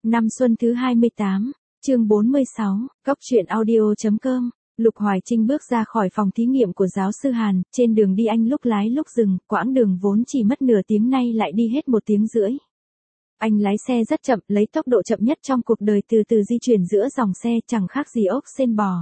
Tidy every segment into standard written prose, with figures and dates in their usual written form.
Năm xuân thứ 28, chương 46, Góc truyện audio.com. Lục Hoài Trinh bước ra khỏi phòng thí nghiệm của giáo sư Hàn, trên đường đi anh lúc lái lúc dừng, quãng đường vốn chỉ mất nửa tiếng nay lại đi hết 1 tiếng rưỡi. Anh lái xe rất chậm, lấy tốc độ chậm nhất trong cuộc đời từ từ di chuyển giữa dòng xe, chẳng khác gì ốc sên bò.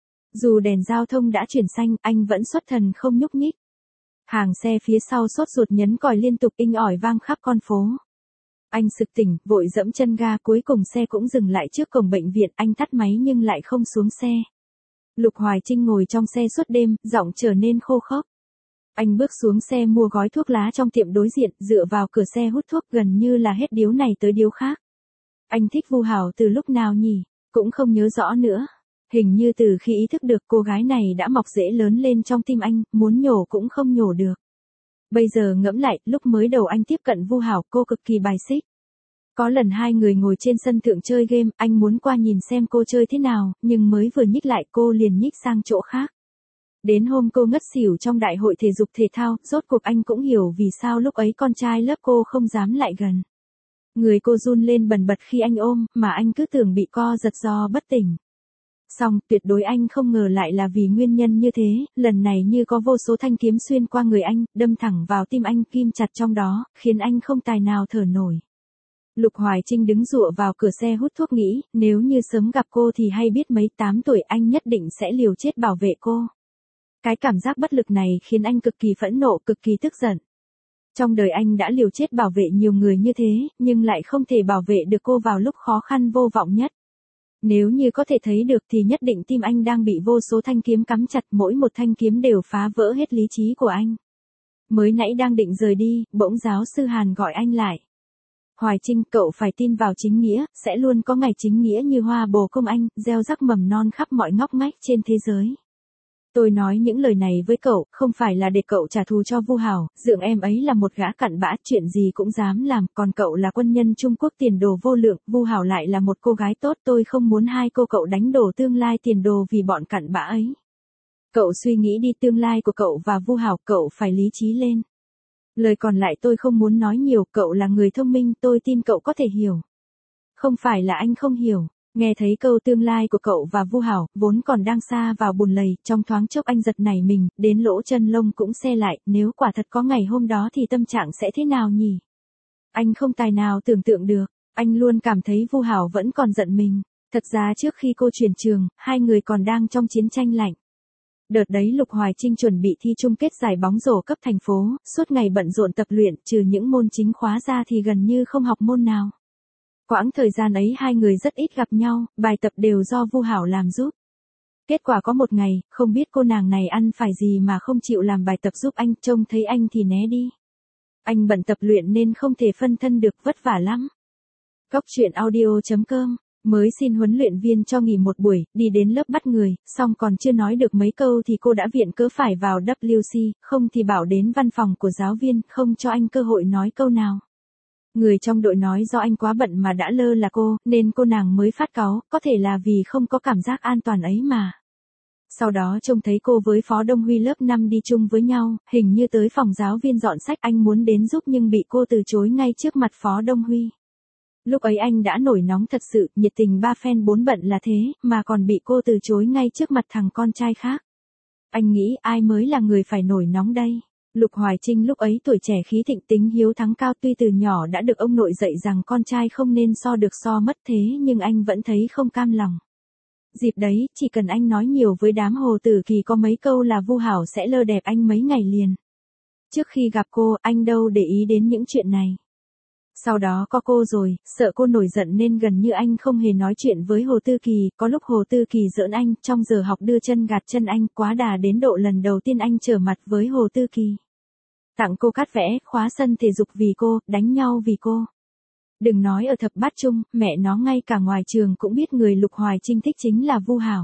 Dù đèn giao thông đã chuyển xanh, anh vẫn xuất thần không nhúc nhích. Hàng xe phía sau sốt ruột nhấn còi liên tục inh ỏi vang khắp con phố. Anh sực tỉnh, vội dẫm chân ga, cuối cùng xe cũng dừng lại trước cổng bệnh viện, anh tắt máy nhưng lại không xuống xe. Lục Hoài Trinh ngồi trong xe suốt đêm, giọng trở nên khô khốc. Anh bước xuống xe mua gói thuốc lá trong tiệm đối diện, dựa vào cửa xe hút thuốc, gần như là hết điếu này tới điếu khác. Anh thích Vu Hảo từ lúc nào nhỉ? Cũng không nhớ rõ nữa. Hình như từ khi ý thức được cô gái này đã mọc rễ lớn lên trong tim anh, muốn nhổ cũng không nhổ được. Bây giờ ngẫm lại, lúc mới đầu anh tiếp cận Vu Hảo, cô cực kỳ bài xích. Có lần hai người ngồi trên sân thượng chơi game, anh muốn qua nhìn xem cô chơi thế nào, nhưng mới vừa nhích lại cô liền nhích sang chỗ khác. Đến hôm cô ngất xỉu trong đại hội thể dục thể thao, rốt cuộc anh cũng hiểu vì sao lúc ấy con trai lớp cô không dám lại gần. Người cô run lên bần bật khi anh ôm, mà anh cứ tưởng bị co giật do bất tỉnh. Xong, tuyệt đối anh không ngờ lại là vì nguyên nhân như thế, lần này như có vô số thanh kiếm xuyên qua người anh, đâm thẳng vào tim anh, kim chặt trong đó, khiến anh không tài nào thở nổi. Lục Hoài Trinh đứng dựa vào cửa xe hút thuốc nghĩ, nếu như sớm gặp cô thì hay biết mấy 8 tuổi anh nhất định sẽ liều chết bảo vệ cô. Cái cảm giác bất lực này khiến anh cực kỳ phẫn nộ, cực kỳ tức giận. Trong đời anh đã liều chết bảo vệ nhiều người như thế, nhưng lại không thể bảo vệ được cô vào lúc khó khăn vô vọng nhất. Nếu như có thể thấy được thì nhất định tim anh đang bị vô số thanh kiếm cắm chặt, mỗi một thanh kiếm đều phá vỡ hết lý trí của anh. Mới nãy đang định rời đi, bỗng giáo sư Hàn gọi anh lại. Hoài Trinh, cậu phải tin vào chính nghĩa, sẽ luôn có ngày chính nghĩa như hoa bồ công anh, gieo rắc mầm non khắp mọi ngóc ngách trên thế giới. Tôi nói những lời này với cậu, không phải là để cậu trả thù cho Vu Hảo, dượng em ấy là một gã cặn bã, chuyện gì cũng dám làm, còn cậu là quân nhân Trung Quốc tiền đồ vô lượng, Vu Hảo lại là một cô gái tốt, tôi không muốn hai cô cậu đánh đổ tương lai tiền đồ vì bọn cặn bã ấy. Cậu suy nghĩ đi, tương lai của cậu và Vu Hảo, cậu phải lý trí lên. Lời còn lại tôi không muốn nói nhiều, cậu là người thông minh, tôi tin cậu có thể hiểu. Không phải là anh không hiểu. Nghe thấy câu tương lai của cậu và Vu Hảo, vốn còn đang xa vào bùn lầy, trong thoáng chốc anh giật nảy mình, đến lỗ chân lông cũng se lại, nếu quả thật có ngày hôm đó thì tâm trạng sẽ thế nào nhỉ? Anh không tài nào tưởng tượng được, anh luôn cảm thấy Vu Hảo vẫn còn giận mình. Thật ra trước khi cô chuyển trường, hai người còn đang trong chiến tranh lạnh. Đợt đấy Lục Hoài Trinh chuẩn bị thi chung kết giải bóng rổ cấp thành phố, suốt ngày bận rộn tập luyện, trừ những môn chính khóa ra thì gần như không học môn nào. Quãng thời gian ấy hai người rất ít gặp nhau, bài tập đều do Vu Hảo làm giúp. Kết quả có một ngày, không biết cô nàng này ăn phải gì mà không chịu làm bài tập giúp anh, trông thấy anh thì né đi. Anh bận tập luyện nên không thể phân thân được, vất vả lắm. Góc truyện audio.com. Mới xin huấn luyện viên cho nghỉ 1 buổi, đi đến lớp bắt người, xong còn chưa nói được mấy câu thì cô đã viện cớ phải vào WC, không thì bảo đến văn phòng của giáo viên, không cho anh cơ hội nói câu nào. Người trong đội nói do anh quá bận mà đã lơ là cô, nên cô nàng mới phát cáu, có thể là vì không có cảm giác an toàn ấy mà. Sau đó trông thấy cô với Phó Đông Huy lớp 5 đi chung với nhau, hình như tới phòng giáo viên dọn sách, anh muốn đến giúp nhưng bị cô từ chối ngay trước mặt Phó Đông Huy. Lúc ấy anh đã nổi nóng thật sự, nhiệt tình 3 phen 4 bận là thế, mà còn bị cô từ chối ngay trước mặt thằng con trai khác. Anh nghĩ ai mới là người phải nổi nóng đây? Lục Hoài Trinh lúc ấy tuổi trẻ khí thịnh, tính hiếu thắng cao, tuy từ nhỏ đã được ông nội dạy rằng con trai không nên so được so mất, thế nhưng anh vẫn thấy không cam lòng. Dịp đấy, chỉ cần anh nói nhiều với đám Hồ Tử Kỳ có mấy câu là Vu Hảo sẽ lơ đẹp anh mấy ngày liền. Trước khi gặp cô, anh đâu để ý đến những chuyện này. Sau đó có cô rồi, sợ cô nổi giận nên gần như anh không hề nói chuyện với Hồ Tư Kỳ, có lúc Hồ Tư Kỳ giỡn anh, trong giờ học đưa chân gạt chân anh, quá đà đến độ lần đầu tiên anh trở mặt với Hồ Tư Kỳ. Tặng cô cát vẽ, khóa sân thể dục vì cô, đánh nhau vì cô. Đừng nói ở thập bát trung, mẹ nó ngay cả ngoài trường cũng biết người Lục Hoài Trinh thích chính là Vu Hảo.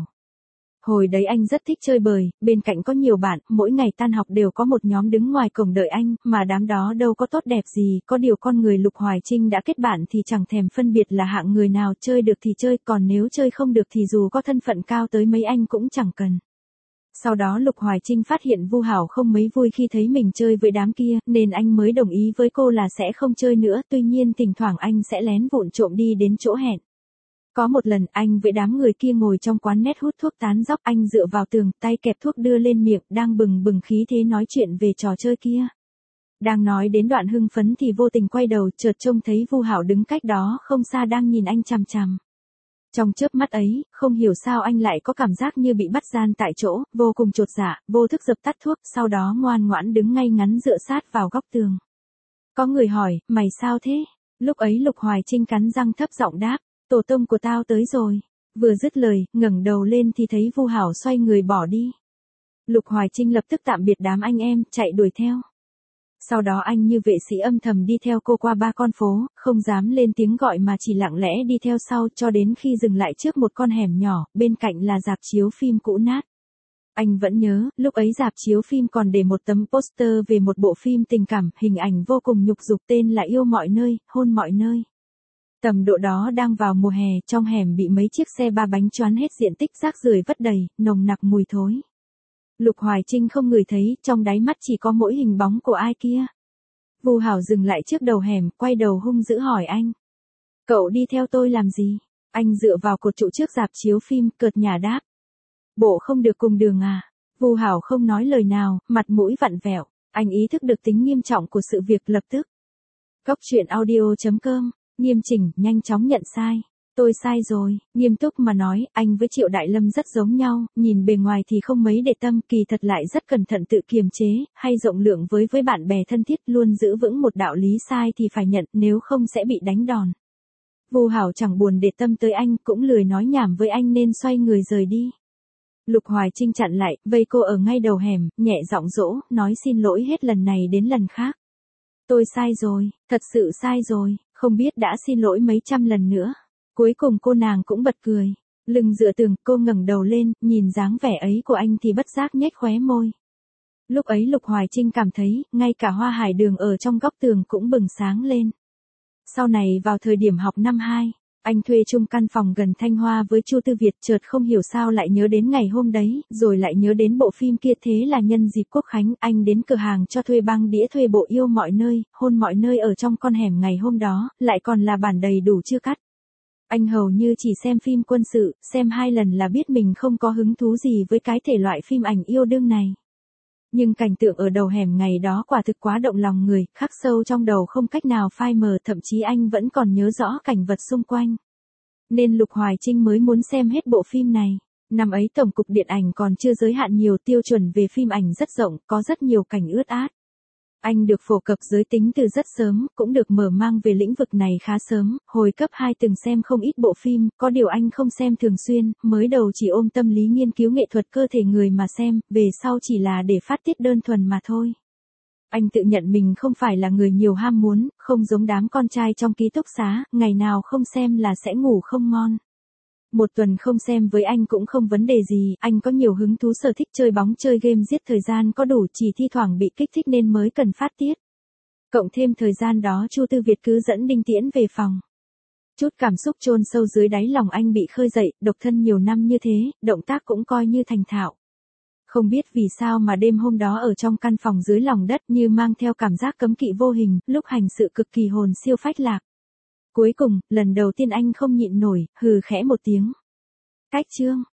Hồi đấy anh rất thích chơi bời, bên cạnh có nhiều bạn, mỗi ngày tan học đều có một nhóm đứng ngoài cổng đợi anh, mà đám đó đâu có tốt đẹp gì, có điều con người Lục Hoài Trinh đã kết bạn thì chẳng thèm phân biệt là hạng người nào, chơi được thì chơi, còn nếu chơi không được thì dù có thân phận cao tới mấy anh cũng chẳng cần. Sau đó Lục Hoài Trinh phát hiện Vu Hảo không mấy vui khi thấy mình chơi với đám kia, nên anh mới đồng ý với cô là sẽ không chơi nữa, tuy nhiên thỉnh thoảng anh sẽ lén vụng trộm đi đến chỗ hẹn. Có một lần anh với đám người kia ngồi trong quán net hút thuốc tán dóc, anh dựa vào tường, tay kẹp thuốc đưa lên miệng, đang bừng bừng khí thế nói chuyện về trò chơi kia. Đang nói đến đoạn hưng phấn thì vô tình quay đầu, chợt trông thấy Vu Hảo đứng cách đó không xa đang nhìn anh chằm chằm. Trong chớp mắt ấy, không hiểu sao anh lại có cảm giác như bị bắt gian tại chỗ, vô cùng chột dạ, vô thức dập tắt thuốc, sau đó ngoan ngoãn đứng ngay ngắn dựa sát vào góc tường. Có người hỏi, mày sao thế? Lúc ấy Lục Hoài Trinh cắn răng thấp giọng đáp, tổ tông của tao tới rồi. Vừa dứt lời, ngẩng đầu lên thì thấy Vu Hảo xoay người bỏ đi. Lục Hoài Trinh lập tức tạm biệt đám anh em, chạy đuổi theo. Sau đó anh như vệ sĩ âm thầm đi theo cô qua 3 con phố, không dám lên tiếng gọi mà chỉ lặng lẽ đi theo sau cho đến khi dừng lại trước một con hẻm nhỏ, bên cạnh là rạp chiếu phim cũ nát. Anh vẫn nhớ, lúc ấy rạp chiếu phim còn để một tấm poster về một bộ phim tình cảm, hình ảnh vô cùng nhục dục tên là Yêu Mọi Nơi, Hôn Mọi Nơi. Tầm độ đó đang vào mùa hè, trong hẻm bị mấy chiếc xe 3 bánh choán hết diện tích, rác rưởi vất đầy, nồng nặc mùi thối. Lục Hoài Trinh không ngửi thấy, trong đáy mắt chỉ có mỗi hình bóng của ai kia. Vu Hảo dừng lại trước đầu hẻm, quay đầu hung dữ hỏi anh. Cậu đi theo tôi làm gì? Anh dựa vào cột trụ trước rạp chiếu phim, cợt nhả đáp. Bộ không được cùng đường à? Vu Hảo không nói lời nào, mặt mũi vặn vẹo. Anh ý thức được tính nghiêm trọng của sự việc lập tức. Góc truyện audio.com, nghiêm chỉnh, nhanh chóng nhận sai. Tôi sai rồi, nghiêm túc mà nói, anh với Triệu Đại Lâm rất giống nhau, nhìn bề ngoài thì không mấy để tâm, kỳ thật lại rất cẩn thận tự kiềm chế, hay rộng lượng với bạn bè thân thiết, luôn giữ vững một đạo lý sai thì phải nhận, nếu không sẽ bị đánh đòn. Vu Hảo chẳng buồn để tâm tới anh, cũng lười nói nhảm với anh nên xoay người rời đi. Lục Hoài Trinh chặn lại, vây cô ở ngay đầu hẻm, nhẹ giọng dỗ, nói xin lỗi hết lần này đến lần khác. Tôi sai rồi, thật sự sai rồi, không biết đã xin lỗi mấy trăm lần nữa. Cuối cùng cô nàng cũng bật cười. Lưng dựa tường, cô ngẩng đầu lên, nhìn dáng vẻ ấy của anh thì bất giác nhếch khóe môi. Lúc ấy Lục Hoài Trinh cảm thấy, ngay cả hoa hải đường ở trong góc tường cũng bừng sáng lên. Sau này vào thời điểm học năm 2, anh thuê chung căn phòng gần Thanh Hoa với Chu Tư Việt, chợt không hiểu sao lại nhớ đến ngày hôm đấy, rồi lại nhớ đến bộ phim kia, thế là nhân dịp Quốc Khánh, anh đến cửa hàng cho thuê băng đĩa thuê bộ Yêu Mọi Nơi, Hôn Mọi Nơi ở trong con hẻm ngày hôm đó, lại còn là bản đầy đủ chưa cắt. Anh hầu như chỉ xem phim quân sự, xem 2 lần là biết mình không có hứng thú gì với cái thể loại phim ảnh yêu đương này. Nhưng cảnh tượng ở đầu hẻm ngày đó quả thực quá động lòng người, khắc sâu trong đầu không cách nào phai mờ, thậm chí anh vẫn còn nhớ rõ cảnh vật xung quanh. Nên Lục Hoài Trinh mới muốn xem hết bộ phim này. Năm ấy Tổng cục Điện ảnh còn chưa giới hạn nhiều, tiêu chuẩn về phim ảnh rất rộng, có rất nhiều cảnh ướt át. Anh được phổ cập giới tính từ rất sớm, cũng được mở mang về lĩnh vực này khá sớm, hồi cấp 2 từng xem không ít bộ phim, có điều anh không xem thường xuyên, mới đầu chỉ ôm tâm lý nghiên cứu nghệ thuật cơ thể người mà xem, về sau chỉ là để phát tiết đơn thuần mà thôi. Anh tự nhận mình không phải là người nhiều ham muốn, không giống đám con trai trong ký túc xá, ngày nào không xem là sẽ ngủ không ngon. Một tuần không xem với anh cũng không vấn đề gì, anh có nhiều hứng thú sở thích chơi bóng chơi game, giết thời gian có đủ, chỉ thi thoảng bị kích thích nên mới cần phát tiết. Cộng thêm thời gian đó Chu Tư Việt cứ dẫn Đinh Tiễn về phòng. Chút cảm xúc chôn sâu dưới đáy lòng anh bị khơi dậy, độc thân nhiều năm như thế, động tác cũng coi như thành thạo. Không biết vì sao mà đêm hôm đó ở trong căn phòng dưới lòng đất như mang theo cảm giác cấm kỵ vô hình, lúc hành sự cực kỳ hồn siêu phách lạc. Cuối cùng, lần đầu tiên anh không nhịn nổi, hừ khẽ một tiếng. Cách chương.